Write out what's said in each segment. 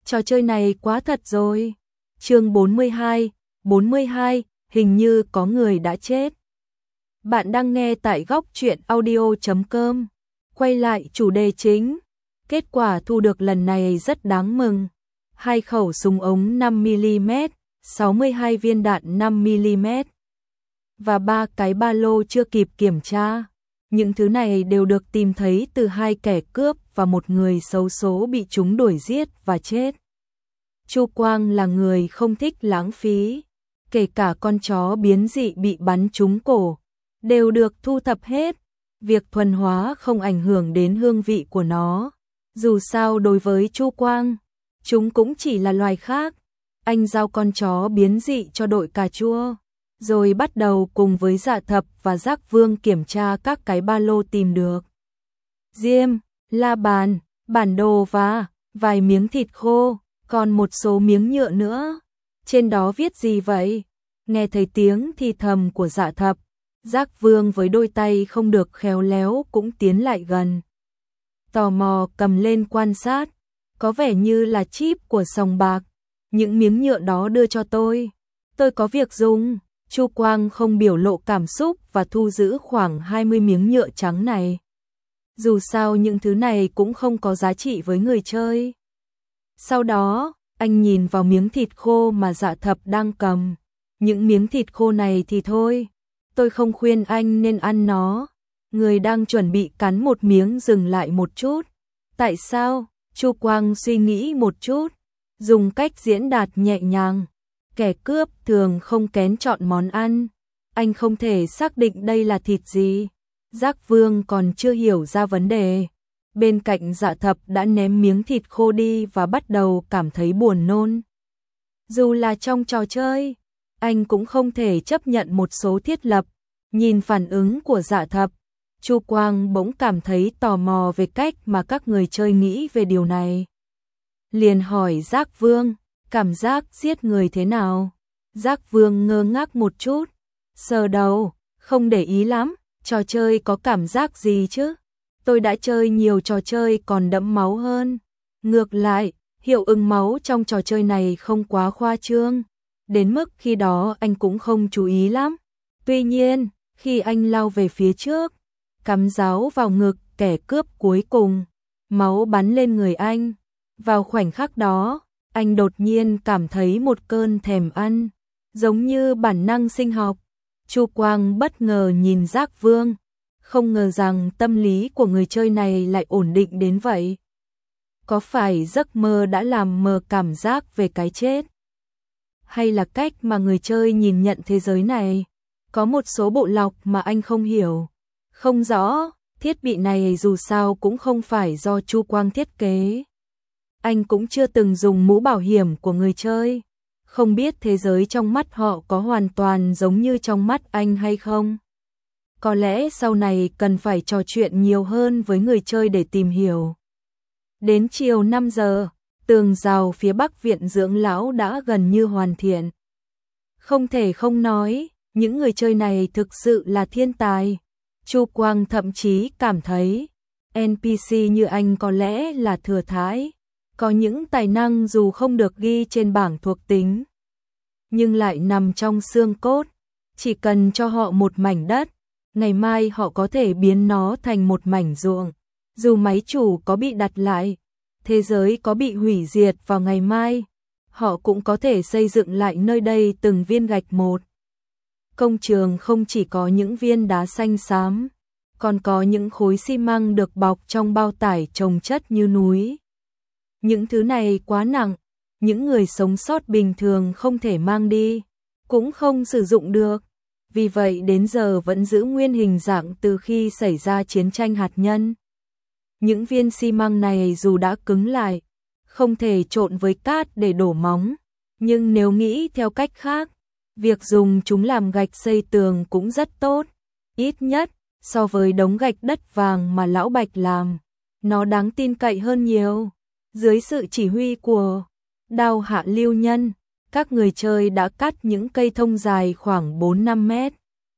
Trò chơi này quá thật rồi. Chương 42, hình như có người đã chết. Bạn đang nghe tại góc truyện audio.com. Quay lại chủ đề chính. Kết quả thu được lần này rất đáng mừng. 2 khẩu súng ống 5mm, 62 viên đạn 5mm và 3 cái ba lô chưa kịp kiểm tra. Những thứ này đều được tìm thấy từ 2 kẻ cướp và một người xấu số bị chúng đuổi giết và chết. Chu Quang là người không thích lãng phí, kể cả con chó biến dị bị bắn trúng cổ, đều được thu thập hết. Việc thuần hóa không ảnh hưởng đến hương vị của nó. Dù sao đối với Chu Quang, chúng cũng chỉ là loài khác. Anh giao con chó biến dị cho đội cà chua, rồi bắt đầu cùng với Dạ Thập và Giác Vương kiểm tra các cái ba lô tìm được. Diêm, la bàn, bản đồ và vài miếng thịt khô, còn một số miếng nhựa nữa. Trên đó viết gì vậy? Nghe thấy tiếng thì thầm của Dạ Thập, Giác Vương với đôi tay không được khéo léo cũng tiến lại gần. Tò mò cầm lên quan sát, có vẻ như là chip của sòng bạc. Những miếng nhựa đó đưa cho tôi có việc dùng. Chu Quang không biểu lộ cảm xúc và thu giữ khoảng 20 miếng nhựa trắng này. Dù sao những thứ này cũng không có giá trị với người chơi. Sau đó, anh nhìn vào miếng thịt khô mà Dạ Thập đang cầm. Những miếng thịt khô này thì thôi, tôi không khuyên anh nên ăn nó. Người đang chuẩn bị cắn một miếng dừng lại một chút. Tại sao? Chu Quang suy nghĩ một chút, dùng cách diễn đạt nhẹ nhàng. Kẻ cướp thường không kén chọn món ăn. Anh không thể xác định đây là thịt gì. Giác Vương còn chưa hiểu ra vấn đề. Bên cạnh Dạ Thập đã ném miếng thịt khô đi và bắt đầu cảm thấy buồn nôn. Dù là trong trò chơi, anh cũng không thể chấp nhận một số thiết lập. Nhìn phản ứng của Dạ Thập, Chu Quang bỗng cảm thấy tò mò về cách mà các người chơi nghĩ về điều này. Liền hỏi Giác Vương, cảm giác giết người thế nào? Giác Vương ngơ ngác một chút, sờ đầu, không để ý lắm. Trò chơi có cảm giác gì chứ? Tôi đã chơi nhiều trò chơi còn đẫm máu hơn. Ngược lại, hiệu ứng máu trong trò chơi này không quá khoa trương, đến mức khi đó anh cũng không chú ý lắm. Tuy nhiên, khi anh lao về phía trước, cắm giáo vào ngực kẻ cướp cuối cùng, máu bắn lên người anh. Vào khoảnh khắc đó, anh đột nhiên cảm thấy một cơn thèm ăn, giống như bản năng sinh học. Chu Quang bất ngờ nhìn Giác Vương, không ngờ rằng tâm lý của người chơi này lại ổn định đến vậy. Có phải giấc mơ đã làm mờ cảm giác về cái chết? Hay là cách mà người chơi nhìn nhận thế giới này? Có một số bộ lọc mà anh không hiểu, không rõ. Thiết bị này dù sao cũng không phải do Chu Quang thiết kế. Anh cũng chưa từng dùng mũ bảo hiểm của người chơi. Không biết thế giới trong mắt họ có hoàn toàn giống như trong mắt anh hay không? Có lẽ sau này cần phải trò chuyện nhiều hơn với người chơi để tìm hiểu. Đến chiều 5 giờ, tường rào phía bắc viện dưỡng lão đã gần như hoàn thiện. Không thể không nói, những người chơi này thực sự là thiên tài. Chu Quang thậm chí cảm thấy NPC như anh có lẽ là thừa thãi. Có những tài năng dù không được ghi trên bảng thuộc tính, nhưng lại nằm trong xương cốt. Chỉ cần cho họ một mảnh đất, ngày mai họ có thể biến nó thành một mảnh ruộng. Dù máy chủ có bị đặt lại, thế giới có bị hủy diệt vào ngày mai, họ cũng có thể xây dựng lại nơi đây từng viên gạch một. Công trường không chỉ có những viên đá xanh xám, còn có những khối xi măng được bọc trong bao tải chồng chất như núi. Những thứ này quá nặng, những người sống sót bình thường không thể mang đi, cũng không sử dụng được. Vì vậy đến giờ vẫn giữ nguyên hình dạng từ khi xảy ra chiến tranh hạt nhân. Những viên xi măng này dù đã cứng lại, không thể trộn với cát để đổ móng, nhưng nếu nghĩ theo cách khác, việc dùng chúng làm gạch xây tường cũng rất tốt. Ít nhất, so với đống gạch đất vàng mà Lão Bạch làm, nó đáng tin cậy hơn nhiều. Dưới sự chỉ huy của Đao Hạ Lưu Nhân, các người chơi đã cắt những cây thông dài khoảng 4-5 mét,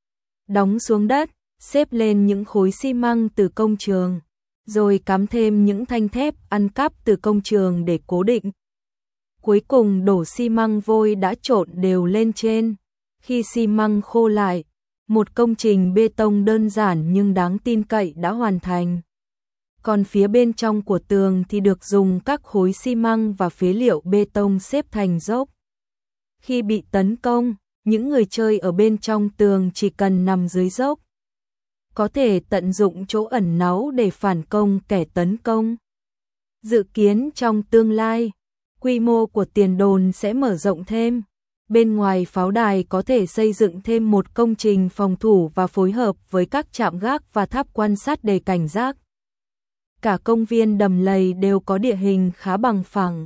đóng xuống đất, xếp lên những khối xi măng từ công trường, rồi cắm thêm những thanh thép ăn cắp từ công trường để cố định. Cuối cùng đổ xi măng vôi đã trộn đều lên trên. Khi xi măng khô lại, một công trình bê tông đơn giản nhưng đáng tin cậy đã hoàn thành. Còn phía bên trong của tường thì được dùng các khối xi măng và phế liệu bê tông xếp thành dốc. Khi bị tấn công, những người chơi ở bên trong tường chỉ cần nằm dưới dốc, có thể tận dụng chỗ ẩn náu để phản công kẻ tấn công. Dự kiến trong tương lai, quy mô của tiền đồn sẽ mở rộng thêm. Bên ngoài pháo đài có thể xây dựng thêm một công trình phòng thủ và phối hợp với các trạm gác và tháp quan sát để cảnh giác. Cả công viên Đầm Lầy đều có địa hình khá bằng phẳng.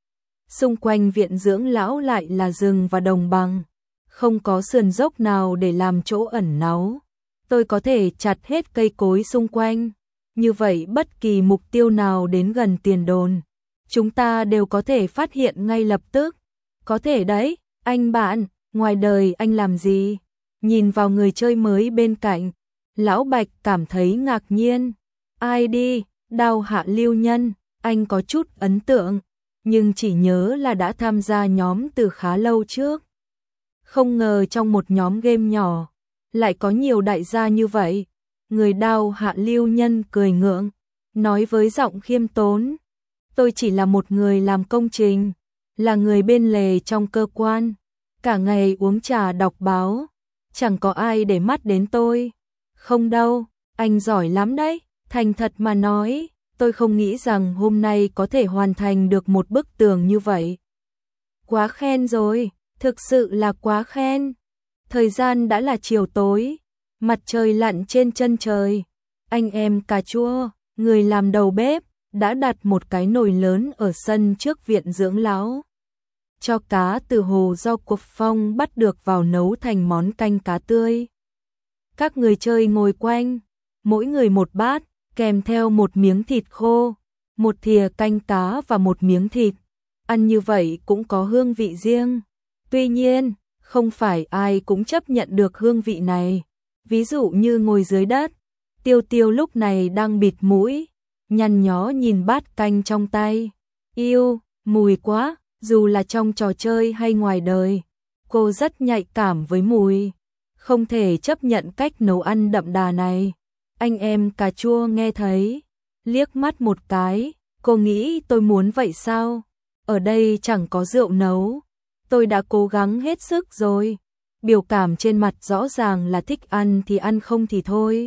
Xung quanh viện dưỡng lão lại là rừng và đồng bằng, không có sườn dốc nào để làm chỗ ẩn náu. Tôi có thể chặt hết cây cối xung quanh, như vậy bất kỳ mục tiêu nào đến gần tiền đồn, chúng ta đều có thể phát hiện ngay lập tức. Có thể đấy, anh bạn, ngoài đời anh làm gì? Nhìn vào người chơi mới bên cạnh, Lão Bạch cảm thấy ngạc nhiên. Ai đi, Đao Hạ Lưu Nhân, anh có chút ấn tượng, nhưng chỉ nhớ là đã tham gia nhóm từ khá lâu trước. Không ngờ trong một nhóm game nhỏ, lại có nhiều đại gia như vậy. Người Đao Hạ Lưu Nhân cười ngượng, nói với giọng khiêm tốn. Tôi chỉ là một người làm công trình, là người bên lề trong cơ quan, cả ngày uống trà đọc báo, chẳng có ai để mắt đến tôi. Không đâu, anh giỏi lắm đấy, thành thật mà nói, tôi không nghĩ rằng hôm nay có thể hoàn thành được một bức tường như vậy. Quá khen rồi, thực sự là quá khen. Thời gian đã là chiều tối, mặt trời lặn trên chân trời. Anh em cà chua, người làm đầu bếp, đã đặt một cái nồi lớn ở sân trước viện dưỡng lão. Cho cá từ hồ do Cuộc Phong bắt được vào nấu thành món canh cá tươi. Các người chơi ngồi quanh, mỗi người một bát, kèm theo một miếng thịt khô, một thìa canh cá và một miếng thịt. Ăn như vậy cũng có hương vị riêng. Tuy nhiên, không phải ai cũng chấp nhận được hương vị này. Ví dụ như ngồi dưới đất, Tiêu Tiêu lúc này đang bịt mũi, nhăn nhó nhìn bát canh trong tay. Yêu, mùi quá, dù là trong trò chơi hay ngoài đời, cô rất nhạy cảm với mùi, không thể chấp nhận cách nấu ăn đậm đà này. Anh em cà chua nghe thấy, liếc mắt một cái, cô nghĩ tôi muốn vậy sao? Ở đây chẳng có rượu nấu, tôi đã cố gắng hết sức rồi. Biểu cảm trên mặt rõ ràng là thích ăn thì ăn, không thì thôi.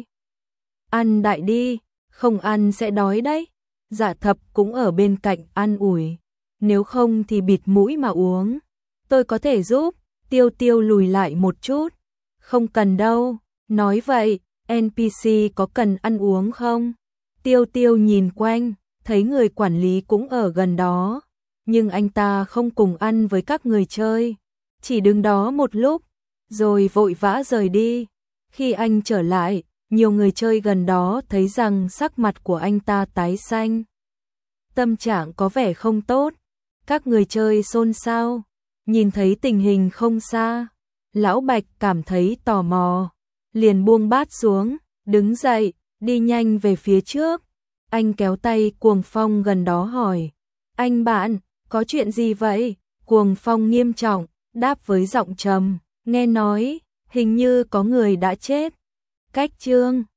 Ăn đại đi, không ăn sẽ đói đấy. Dạ Thập cũng ở bên cạnh an ủi. Nếu không thì bịt mũi mà uống. Tôi có thể giúp. Tiêu Tiêu lùi lại một chút. Không cần đâu. Nói vậy, NPC có cần ăn uống không? Tiêu Tiêu nhìn quanh, thấy người quản lý cũng ở gần đó. Nhưng anh ta không cùng ăn với các người chơi. Chỉ đứng đó một lúc, rồi vội vã rời đi. Khi anh trở lại, nhiều người chơi gần đó thấy rằng sắc mặt của anh ta tái xanh. Tâm trạng có vẻ không tốt. Các người chơi xôn xao, nhìn thấy tình hình không xa. Lão Bạch cảm thấy tò mò, liền buông bát xuống, đứng dậy, đi nhanh về phía trước. Anh kéo tay Cuồng Phong gần đó hỏi, anh bạn, có chuyện gì vậy? Cuồng Phong nghiêm trọng, đáp với giọng trầm, nghe nói, hình như có người đã chết. Cách chương